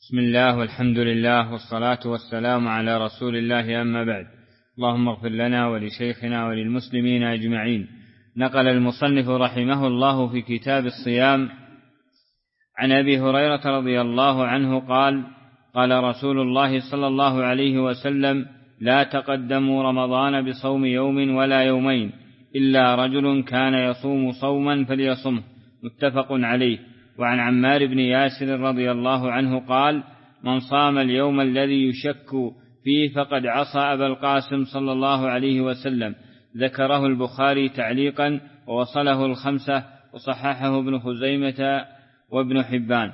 بسم الله والحمد لله والصلاة والسلام على رسول الله، أما بعد. اللهم اغفر لنا ولشيخنا وللمسلمين أجمعين. نقل المصنف رحمه الله في كتاب الصيام عن أبي هريرة رضي الله عنه قال: قال رسول الله صلى الله عليه وسلم: لا تقدموا رمضان بصوم يوم ولا يومين إلا رجل كان يصوم صوما فليصمه، متفق عليه. وعن عمار بن ياسر رضي الله عنه قال: من صام اليوم الذي يشك فيه فقد عصى أبا القاسم صلى الله عليه وسلم. ذكره البخاري تعليقا ووصله الخمسة وصححه ابن خزيمة وابن حبان.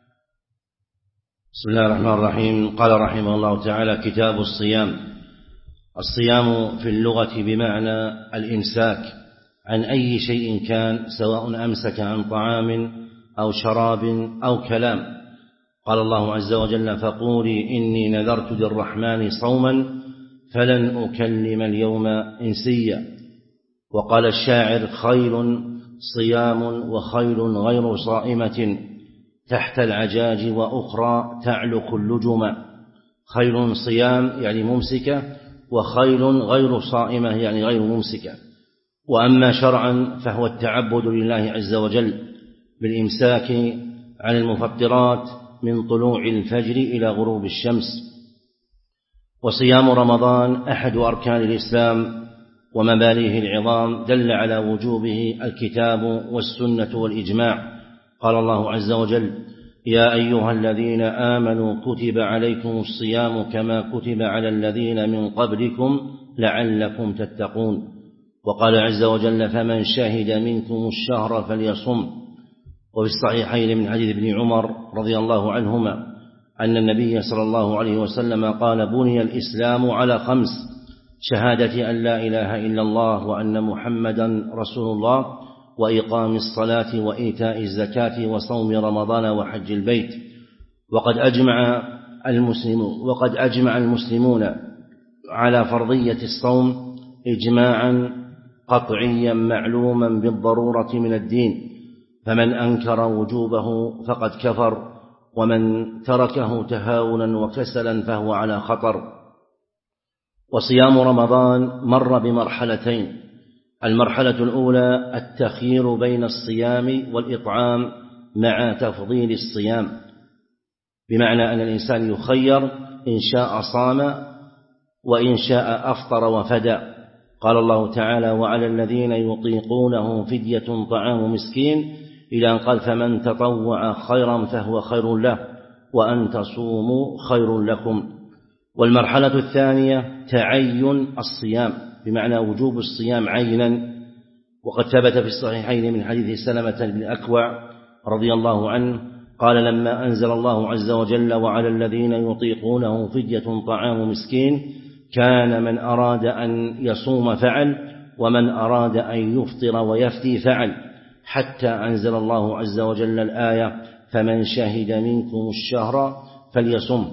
بسم الله الرحمن الرحيم. قال رحمه الله تعالى: كتاب الصيام. الصيام في اللغة بمعنى الإمساك عن أي شيء كان، سواء أمسك عن طعام أو شراب أو كلام. قال الله عز وجل: فقولي إني نذرت للرحمن صوما فلن أكلم اليوم إنسيا. وقال الشاعر: خيل صيام وخيل غير صائمة تحت العجاج وأخرى تعلق اللجم. خيل صيام يعني ممسكة، وخيل غير صائمة يعني غير ممسكة. وأما شرعا فهو التعبد لله عز وجل بالإمساك عن المفطرات من طلوع الفجر إلى غروب الشمس. وصيام رمضان أحد أركان الإسلام ومبانيه العظام، دل على وجوبه الكتاب والسنة والإجماع. قال الله عز وجل: يا أيها الذين آمنوا كتب عليكم الصيام كما كتب على الذين من قبلكم لعلكم تتقون. وقال عز وجل: فمن شهد منكم الشهر فليصم. وفي الصحيحين من حديث ابن عمر رضي الله عنهما أن النبي صلى الله عليه وسلم قال: بني الإسلام على 5: شهادة أن لا إله إلا الله وأن محمدا رسول الله، وإقام الصلاة وإيتاء الزكاة وصوم رمضان وحج البيت. وقد أجمع المسلمون على فرضية الصوم إجماعا قطعيا معلوما بالضرورة من الدين، فمن أنكر وجوبه فقد كفر، ومن تركه تهاونا وكسلا فهو على خطر. وصيام رمضان مر بمرحلتين: المرحلة الأولى التخيير بين الصيام والإطعام مع تفضيل الصيام، بمعنى أن الإنسان يخير إن شاء صام وإن شاء أفطر وفدى. قال الله تعالى: وعلى الذين يطيقونه فدية طعام مسكين، إلى أن قال: فمن تطوع خيرا فهو خير له وأن تصوموا خير لكم. والمرحلة الثانية تعين الصيام، بمعنى وجوب الصيام عينا. وقد ثبت في الصحيحين من حديث سلمة بن الأكوع رضي الله عنه قال: لما أنزل الله عز وجل: وعلى الذين يطيقونه فدية طعام مسكين، كان من أراد أن يصوم فعل، ومن أراد أن يفطر ويفدي فعل، حتى أنزل الله عز وجل الآية: فمن شهد منكم الشهر فليصم.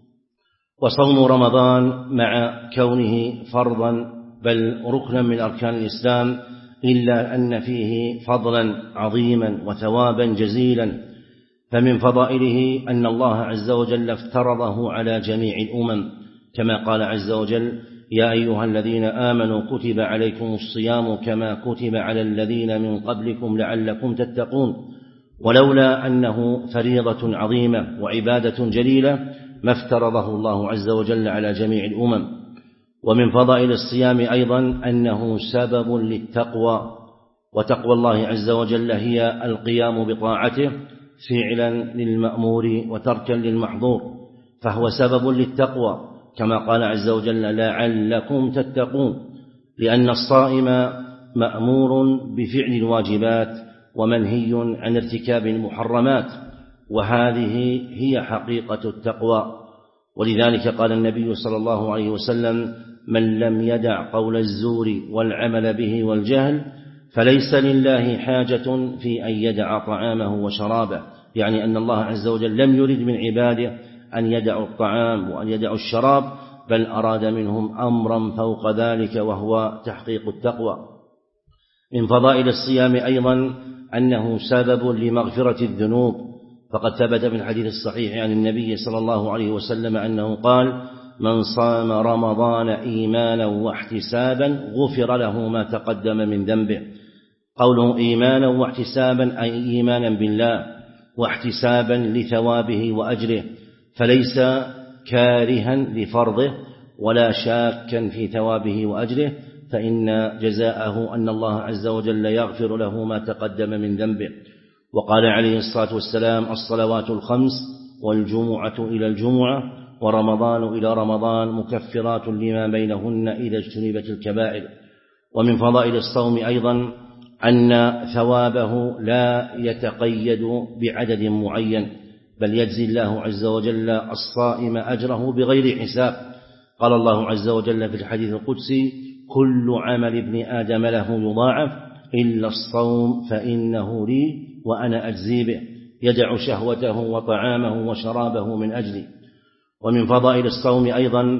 وصوم رمضان مع كونه فرضا بل ركنا من أركان الإسلام، إلا أن فيه فضلا عظيما وثوابا جزيلا. فمن فضائله أن الله عز وجل افترضه على جميع الأمم، كما قال عز وجل: يا أيها الذين آمنوا كتب عليكم الصيام كما كتب على الذين من قبلكم لعلكم تتقون. ولولا أنه فريضة عظيمة وعبادة جليلة ما افترضه الله عز وجل على جميع الأمم. ومن فضائل الصيام أيضا أنه سبب للتقوى، وتقوى الله عز وجل هي القيام بطاعته فعلا للمأمور وتركا للمحظور، فهو سبب للتقوى، كما قال عز وجل: لعلكم تتقون. لأن الصائم مأمور بفعل الواجبات ومنهي عن ارتكاب المحرمات، وهذه هي حقيقة التقوى. ولذلك قال النبي صلى الله عليه وسلم: من لم يدع قول الزور والعمل به والجهل فليس لله حاجة في أن يدع طعامه وشرابه. يعني أن الله عز وجل لم يرد من عباده أن يدعوا الطعام وأن يدعوا الشراب، بل أراد منهم أمرا فوق ذلك، وهو تحقيق التقوى. من فضائل الصيام أيضا أنه سبب لمغفرة الذنوب، فقد ثبت في الحديث الصحيح عن النبي صلى الله عليه وسلم أنه قال: من صام رمضان إيمانا واحتسابا غفر له ما تقدم من ذنبه. قوله إيمانا واحتسابا أي إيمانا بالله واحتسابا لثوابه وأجره، فليس كارها لفرضه ولا شاكا في ثوابه وأجره، فإن جزاءه أن الله عز وجل يغفر له ما تقدم من ذنبه. وقال عليه الصلاة والسلام: الصلوات الخمس والجمعة إلى الجمعة ورمضان إلى رمضان مكفرات لما بينهن إذا اجتنبت الكبائر. ومن فضائل الصوم أيضا أن ثوابه لا يتقيد بعدد معين، بل يجزي الله عز وجل الصائم أجره بغير حساب. قال الله عز وجل في الحديث القدسي: كل عمل ابن آدم له يضاعف إلا الصوم فإنه لي وأنا أجزي به، يدع شهوته وطعامه وشرابه من أجلي. ومن فضائل الصوم أيضا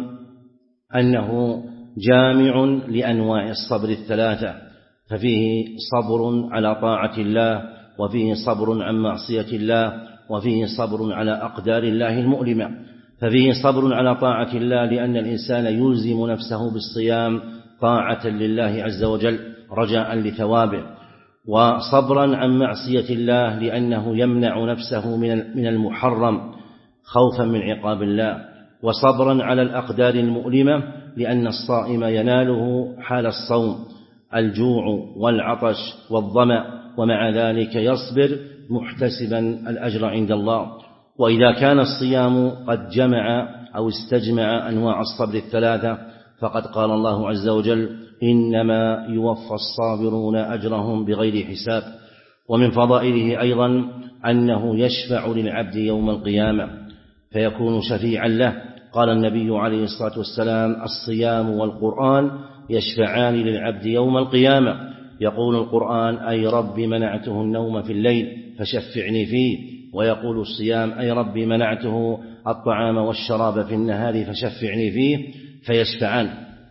أنه جامع لأنواع الصبر الثلاثة، ففيه صبر على طاعة الله، وفيه صبر عن معصية الله، وفيه صبر على أقدار الله المؤلمة. ففيه صبر على طاعة الله لأن الإنسان يلزم نفسه بالصيام طاعة لله عز وجل رجاء لثوابه، وصبرا عن معصية الله لأنه يمنع نفسه من المحرم خوفا من عقاب الله، وصبرا على الأقدار المؤلمة لأن الصائم يناله حال الصوم الجوع والعطش والظمأ، ومع ذلك يصبر محتسبا الأجر عند الله. وإذا كان الصيام قد جمع أو استجمع أنواع الصبر الثلاثة فقد قال الله عز وجل: إنما يوفى الصابرون أجرهم بغير حساب. ومن فضائله أيضا أنه يشفع للعبد يوم القيامة فيكون شفيعا له. قال النبي عليه الصلاة والسلام: الصيام والقرآن يشفعان للعبد يوم القيامة. يقول القرآن: أي رب منعته النوم في الليل فشفعني فيه، ويقول الصيام: أي رب منعته الطعام والشراب في النهار فشفعني فيه، فيشفعان.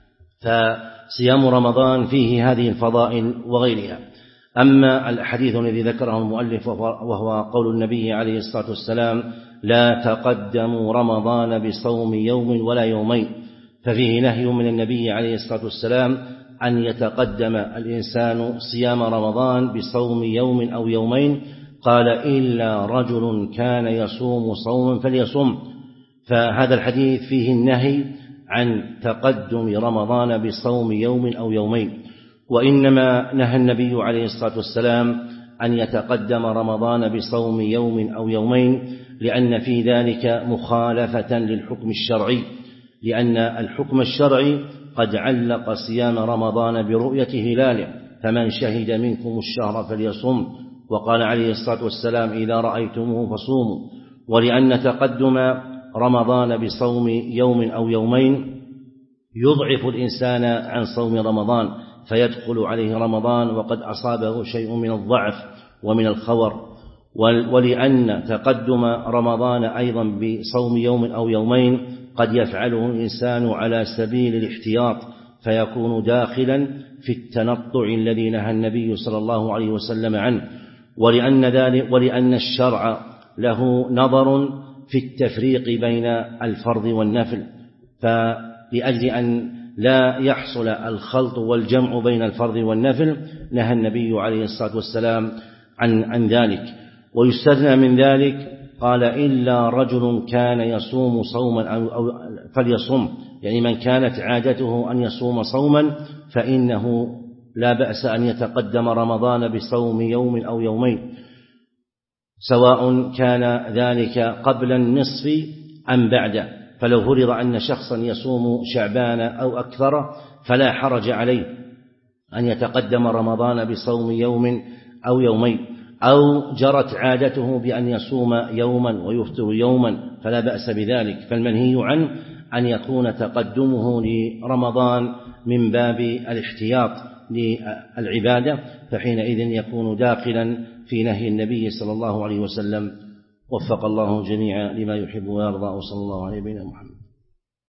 فصيام رمضان فيه هذه الفضائل وغيرها. أما الحديث الذي ذكره المؤلف وهو قول النبي عليه الصلاة والسلام: لا تقدموا رمضان بصوم يوم ولا يومين، ففيه نهي من النبي عليه الصلاة والسلام أن يتقدم الإنسان صيام رمضان بصوم يوم أو يومين. قال: إلا رجل كان يصوم صوما فليصم. فهذا الحديث فيه النهي عن تقدم رمضان بصوم يوم أو يومين، وإنما نهى النبي عليه الصلاة والسلام أن يتقدم رمضان بصوم يوم أو يومين لأن في ذلك مخالفة للحكم الشرعي، لأن الحكم الشرعي قد علق صيام رمضان برؤية هلاله: فمن شهد منكم الشهر فليصم. وقال عليه الصلاة والسلام: إذا رأيتموه فصوموا. ولأن تقدم رمضان بصوم يوم أو يومين يضعف الإنسان عن صوم رمضان فيدخل عليه رمضان وقد أصابه شيء من الضعف ومن الخور. ولأن تقدم رمضان أيضا بصوم يوم أو يومين قد يفعله الإنسان على سبيل الاحتياط فيكون داخلا في التنطع الذي نهى النبي صلى الله عليه وسلم عنه. ولأن الشرع له نظر في التفريق بين الفرض والنفل، فلأجل أن لا يحصل الخلط والجمع بين الفرض والنفل نهى النبي عليه الصلاة والسلام عن ذلك. ويستثنى من ذلك قال: إلا رجل كان يصوم صوما أو فليصم، يعني من كانت عادته أن يصوم صوما فإنه لا بأس أن يتقدم رمضان بصوم يوم أو يومين، سواء كان ذلك قبل النصف أم بعده. فلو فرض أن شخصا يصوم شعبان أو أكثر فلا حرج عليه أن يتقدم رمضان بصوم يوم أو يومين، أو جرت عادته بأن يصوم يوما ويفطر يوما فلا بأس بذلك. فالمنهي عنه أن يكون تقدمه لرمضان من باب الاحتياط للعبادة، فحينئذ يكون داخلا في نهي النبي صلى الله عليه وسلم. وفق الله جميعا لما يحب ويرضى، وصلى الله عليه وسلم.